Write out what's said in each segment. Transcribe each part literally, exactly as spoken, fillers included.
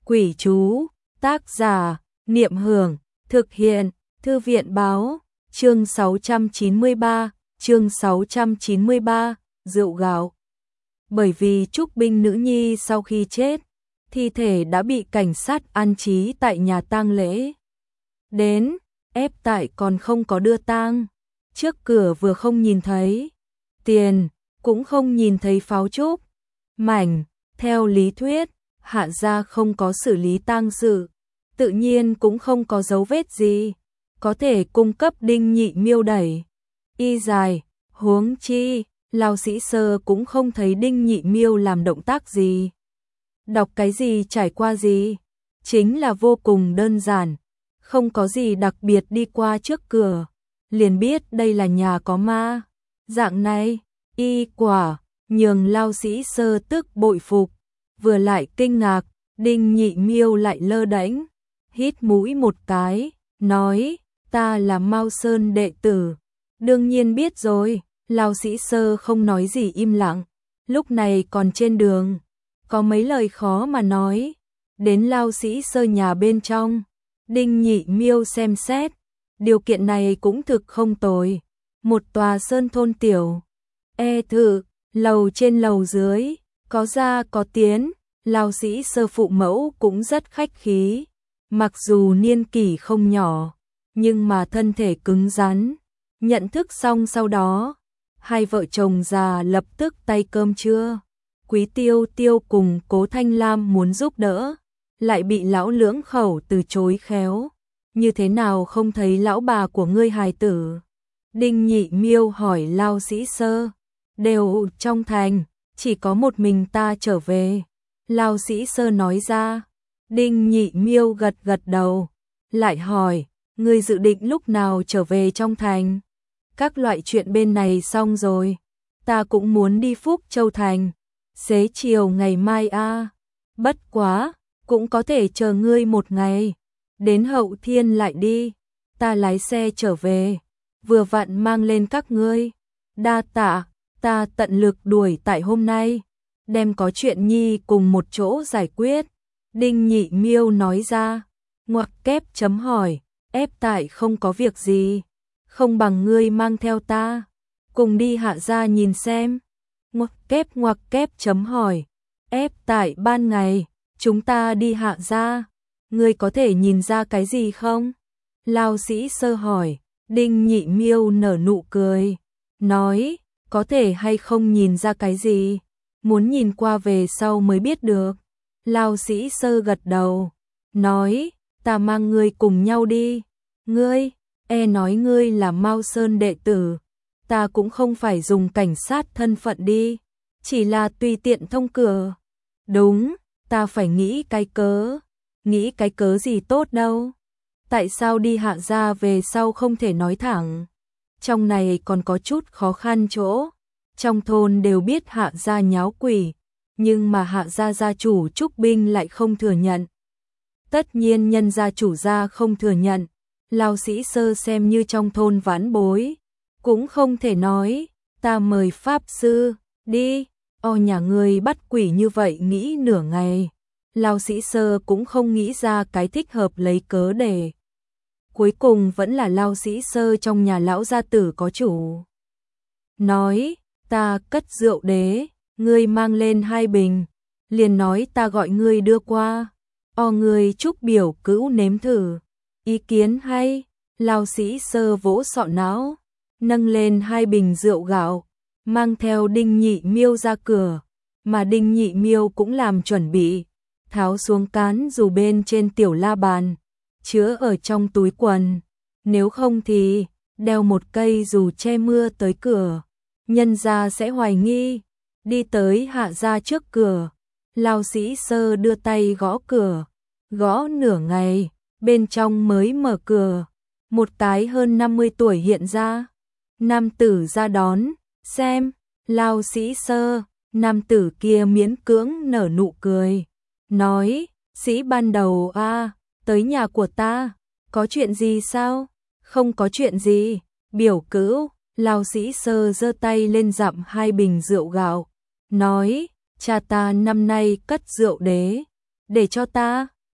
Quỷ chú, tác giả, Niệm Hưởng, thực hiện, Thư viện Báo, chương sáu trăm chín mươi ba, chương sáu trăm chín mươi ba, rượu gạo. Bởi vì Trúc Binh nữ nhi sau khi chết, thi thể đã bị cảnh sát an trí tại nhà tang lễ. Đến, ép tại còn không có đưa tang, trước cửa vừa không nhìn thấy tiền, cũng không nhìn thấy pháo trúc, mảnh, theo lý thuyết, Hạ gia không có xử lý tang sự, tự nhiên cũng không có dấu vết gì, có thể cung cấp Đinh Nhị Miêu đẩy. Y dài, huống chi, Lão Sĩ Sơ cũng không thấy Đinh Nhị Miêu làm động tác gì. Đọc cái gì trải qua gì, chính là vô cùng đơn giản, không có gì đặc biệt đi qua trước cửa, liền biết đây là nhà có ma. Dạng này, y quả, nhường Lão Sĩ Sơ tức bội phục, vừa lại kinh ngạc, Đinh Nhị Miêu lại lơ đễnh, hít mũi một cái, nói, ta là Mao Sơn đệ tử. Đương nhiên biết rồi, Lão Sĩ Sơ không nói gì im lặng, lúc này còn trên đường, có mấy lời khó mà nói. Đến Lão Sĩ Sơ nhà bên trong, Đinh Nhị Miêu xem xét, điều kiện này cũng thực không tồi, một tòa sơn thôn tiểu, e thự, lầu trên lầu dưới, có ra có tiến, Lão Sĩ Sơ phụ mẫu cũng rất khách khí, mặc dù niên kỷ không nhỏ, nhưng mà thân thể cứng rắn. Nhận thức xong sau đó, hai vợ chồng già lập tức tay cơm trưa. Quý Tiêu Tiêu cùng Cố Thanh Lam muốn giúp đỡ, lại bị lão lưỡng khẩu từ chối khéo. Như thế nào không thấy lão bà của ngươi hài tử? Đinh Nhị Miêu hỏi Lão Sĩ Sơ. Đều trong thành, chỉ có một mình ta trở về. Lão Sĩ Sơ nói ra. Đinh Nhị Miêu gật gật đầu, lại hỏi, ngươi dự định lúc nào trở về trong thành? Các loại chuyện bên này xong rồi, ta cũng muốn đi Phúc Châu Thành, xế chiều ngày mai a. À. Bất quá, cũng có thể chờ ngươi một ngày, đến Hậu Thiên lại đi, ta lái xe trở về, vừa vặn mang lên các ngươi. Đa tạ, ta tận lực đuổi tại hôm nay, đem có chuyện nhi cùng một chỗ giải quyết. Đinh Nhị Miêu nói ra, ngoặc kép chấm hỏi, ép tại không có việc gì, không bằng ngươi mang theo ta, cùng đi Hạ gia nhìn xem. Ngoặc kép ngoặc kép chấm hỏi, ép tại ban ngày, chúng ta đi Hạ gia, ngươi có thể nhìn ra cái gì không? Lão Sĩ Sơ hỏi. Đinh Nhị Miêu nở nụ cười, nói, có thể hay không nhìn ra cái gì, muốn nhìn qua về sau mới biết được. Lão Sĩ Sơ gật đầu, nói, ta mang ngươi cùng nhau đi. Ngươi, e nói ngươi là Mao Sơn đệ tử, ta cũng không phải dùng cảnh sát thân phận đi, chỉ là tùy tiện thông cửa. Đúng, ta phải nghĩ cái cớ, nghĩ cái cớ gì tốt đâu. Tại sao đi Hạ gia về sau không thể nói thẳng? Trong này còn có chút khó khăn chỗ, trong thôn đều biết Hạ gia nháo quỷ, nhưng mà Hạ gia gia chủ Trúc Binh lại không thừa nhận. Tất nhiên nhân gia chủ gia không thừa nhận, Lão Sĩ Sơ xem như trong thôn vãn bối, cũng không thể nói, ta mời pháp sư, đi, o nhà người bắt quỷ như vậy nghĩ nửa ngày. Lão Sĩ Sơ cũng không nghĩ ra cái thích hợp lấy cớ để. Cuối cùng vẫn là Lão Sĩ Sơ trong nhà lão gia tử có chủ. Nói, ta cất rượu đế, ngươi mang lên hai bình, liền nói ta gọi ngươi đưa qua, o ngươi Trúc biểu cữu nếm thử. Ý kiến hay, Lão Sĩ Sơ vỗ sọ não, nâng lên hai bình rượu gạo, mang theo Đinh Nhị Miêu ra cửa, mà Đinh Nhị Miêu cũng làm chuẩn bị, tháo xuống cán dù bên trên tiểu la bàn, chứa ở trong túi quần, nếu không thì đeo một cây dù che mưa tới cửa, nhân gia sẽ hoài nghi. Đi tới Hạ gia trước cửa, Lão Sĩ Sơ đưa tay gõ cửa, gõ nửa ngày, bên trong mới mở cửa, một cái hơn năm mươi tuổi hiện ra. Nam tử ra đón, xem, Lão Sĩ Sơ, nam tử kia miễn cưỡng nở nụ cười, nói, sĩ ban đầu a, à, tới nhà của ta, có chuyện gì sao? Không có chuyện gì, biểu cữu. Lão Sĩ Sơ giơ tay lên dặm hai bình rượu gạo, nói, cha ta năm nay cất rượu đế, để cho ta,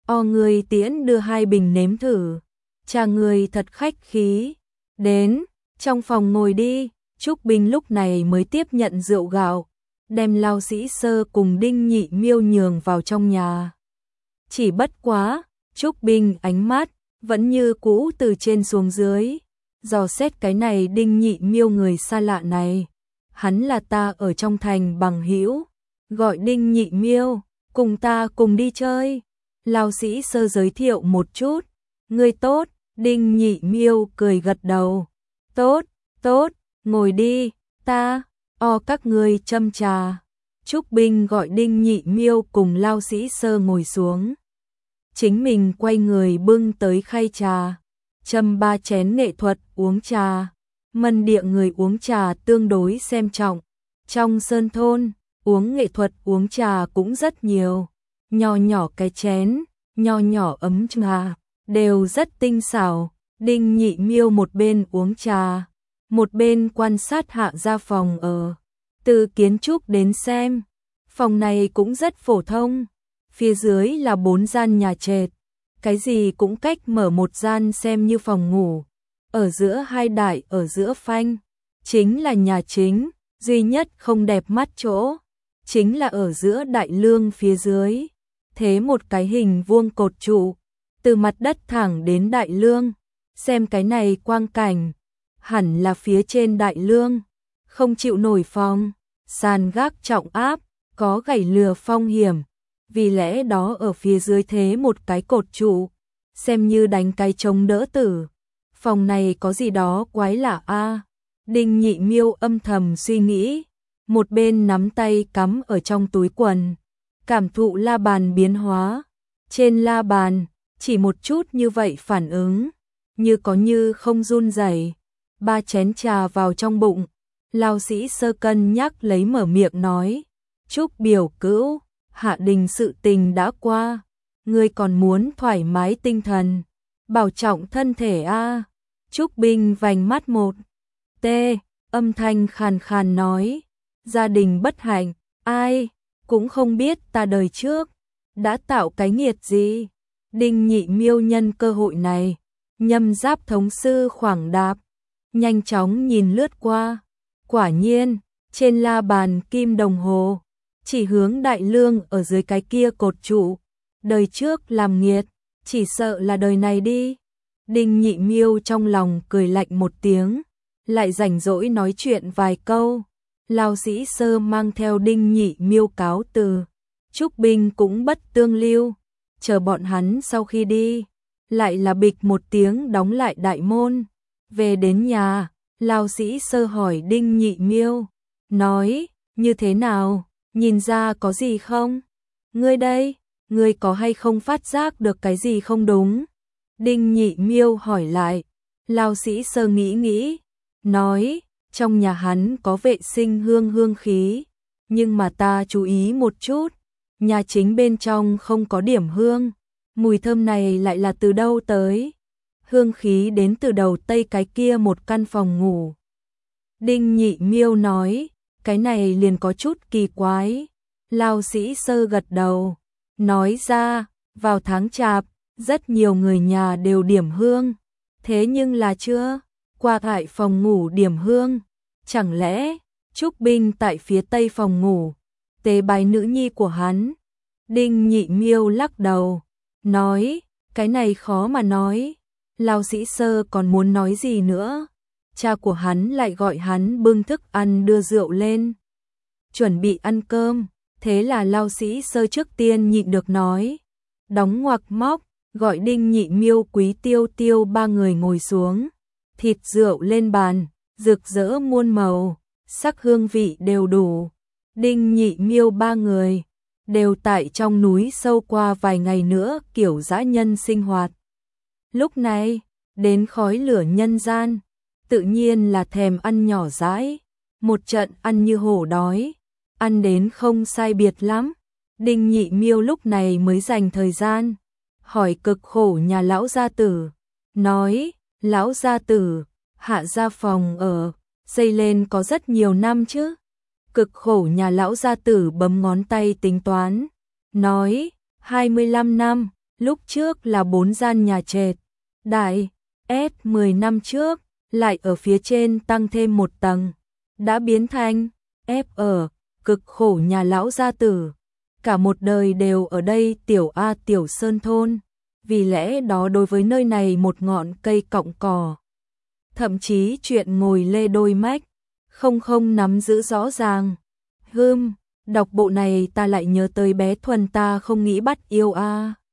O người tiễn đưa hai bình nếm thử. Cha người thật khách khí. Đến, trong phòng ngồi đi. Trúc Bình lúc này mới tiếp nhận rượu gạo, đem Lao Sĩ Sơ cùng Đinh Nhị Miêu nhường vào trong nhà. Chỉ bất quá, Trúc Bình ánh mắt vẫn như cũ từ trên xuống dưới, dò xét cái này Đinh Nhị Miêu người xa lạ này. Hắn là ta ở trong thành bằng hữu, gọi Đinh Nhị Miêu, cùng ta cùng đi chơi. Lao Sĩ Sơ giới thiệu một chút. Ngươi tốt. Đinh Nhị Miêu cười gật đầu. Tốt, tốt, ngồi đi, ta, o các ngươi châm trà. Trúc Bình gọi Đinh Nhị Miêu cùng Lao Sĩ Sơ ngồi xuống. Chính mình quay người bưng tới khay trà, châm ba chén nghệ thuật uống trà. Mân địa người uống trà tương đối xem trọng. Trong sơn thôn, uống nghệ thuật uống trà cũng rất nhiều. Nho nhỏ cái chén, nho nhỏ ấm trà, đều rất tinh xảo. Đinh Nhị Miêu một bên uống trà, một bên quan sát Hạ gia phòng ở. Từ kiến trúc đến xem, phòng này cũng rất phổ thông. Phía dưới là bốn gian nhà trệt, cái gì cũng cách mở một gian xem như phòng ngủ. Ở giữa hai đại ở giữa phanh, chính là nhà chính, duy nhất không đẹp mắt chỗ, chính là ở giữa đại lương phía dưới. Thế một cái hình vuông cột trụ, từ mặt đất thẳng đến đại lương. Xem cái này quang cảnh, hẳn là phía trên đại lương, không chịu nổi phong, sàn gác trọng áp, có gãy lừa phong hiểm. Vì lẽ đó ở phía dưới thế một cái cột trụ, xem như đánh cái chống đỡ tử. Phòng này có gì đó quái lạ a. Đinh Nhị Miêu âm thầm suy nghĩ, một bên nắm tay cắm ở trong túi quần, cảm thụ la bàn biến hóa. Trên la bàn, chỉ một chút như vậy phản ứng, như có như không run rẩy. Ba chén trà vào trong bụng, Lao Sĩ Sơ cân nhắc lấy mở miệng nói, Trúc biểu cữu, Hạ đình sự tình đã qua, ngươi còn muốn thoải mái tinh thần, bảo trọng thân thể a. Trúc Bình vành mắt một tê, âm thanh khàn khàn nói, gia đình bất hạnh, ai cũng không biết ta đời trước đã tạo cái nghiệt gì. Đinh Nhị Miêu nhân cơ hội này, nhâm giáp thống sư khoảng đạp, nhanh chóng nhìn lướt qua. Quả nhiên, trên la bàn kim đồng hồ, chỉ hướng đại lương ở dưới cái kia cột trụ. Đời trước làm nghiệt, chỉ sợ là đời này đi. Đinh Nhị Miêu trong lòng cười lạnh một tiếng, lại rảnh rỗi nói chuyện vài câu. Lao Sĩ Sơ mang theo Đinh Nhị Miêu cáo từ. Trúc Bình cũng bất tương lưu. Chờ bọn hắn sau khi đi, lại là bịch một tiếng đóng lại đại môn. Về đến nhà, Lao Sĩ Sơ hỏi Đinh Nhị Miêu, nói, như thế nào, nhìn ra có gì không? Ngươi đây, ngươi có hay không phát giác được cái gì không đúng? Đinh Nhị Miêu hỏi lại. Lao Sĩ Sơ nghĩ nghĩ, nói, trong nhà hắn có vệ sinh hương hương khí, nhưng mà ta chú ý một chút, nhà chính bên trong không có điểm hương. Mùi thơm này lại là từ đâu tới? Hương khí đến từ đầu tây cái kia một căn phòng ngủ. Đinh Nhị Miêu nói, cái này liền có chút kỳ quái. Lao Sĩ Sơ gật đầu, nói ra, vào tháng chạp, rất nhiều người nhà đều điểm hương. Thế nhưng là chưa qua tại phòng ngủ điểm hương. Chẳng lẽ Trúc Bình tại phía tây phòng ngủ tế bái nữ nhi của hắn? Đinh Nhị Miêu lắc đầu, nói, cái này khó mà nói. Lao Sĩ Sơ còn muốn nói gì nữa, cha của hắn lại gọi hắn bưng thức ăn đưa rượu lên, chuẩn bị ăn cơm. Thế là Lao Sĩ Sơ trước tiên nhịn được nói, đóng ngoặc móc, gọi Đinh Nhị Miêu Quý Tiêu Tiêu ba người ngồi xuống. Thịt rượu lên bàn, rực rỡ muôn màu, sắc hương vị đều đủ. Đinh Nhị Miêu ba người đều tại trong núi sâu qua vài ngày nữa kiểu dã nhân sinh hoạt. Lúc này, đến khói lửa nhân gian, tự nhiên là thèm ăn nhỏ dãi, một trận ăn như hổ đói, ăn đến không sai biệt lắm. Đinh Nhị Miêu lúc này mới dành thời gian hỏi cực khổ nhà lão gia tử, nói, lão gia tử, Hạ gia phòng ở xây lên có rất nhiều năm chứ? Cực khổ nhà lão gia tử bấm ngón tay tính toán, nói, hai mươi lăm năm. Lúc trước là bốn gian nhà trệt, đại S mười năm trước, lại ở phía trên tăng thêm một tầng, đã biến thành F ở, cực khổ nhà lão gia tử. Cả một đời đều ở đây tiểu A tiểu sơn thôn, vì lẽ đó đối với nơi này một ngọn cây cọng cỏ. Thậm chí chuyện ngồi lê đôi mách, không không nắm giữ rõ ràng. Hưm, đọc bộ này ta lại nhớ tới bé Thuần ta không nghĩ bắt yêu a.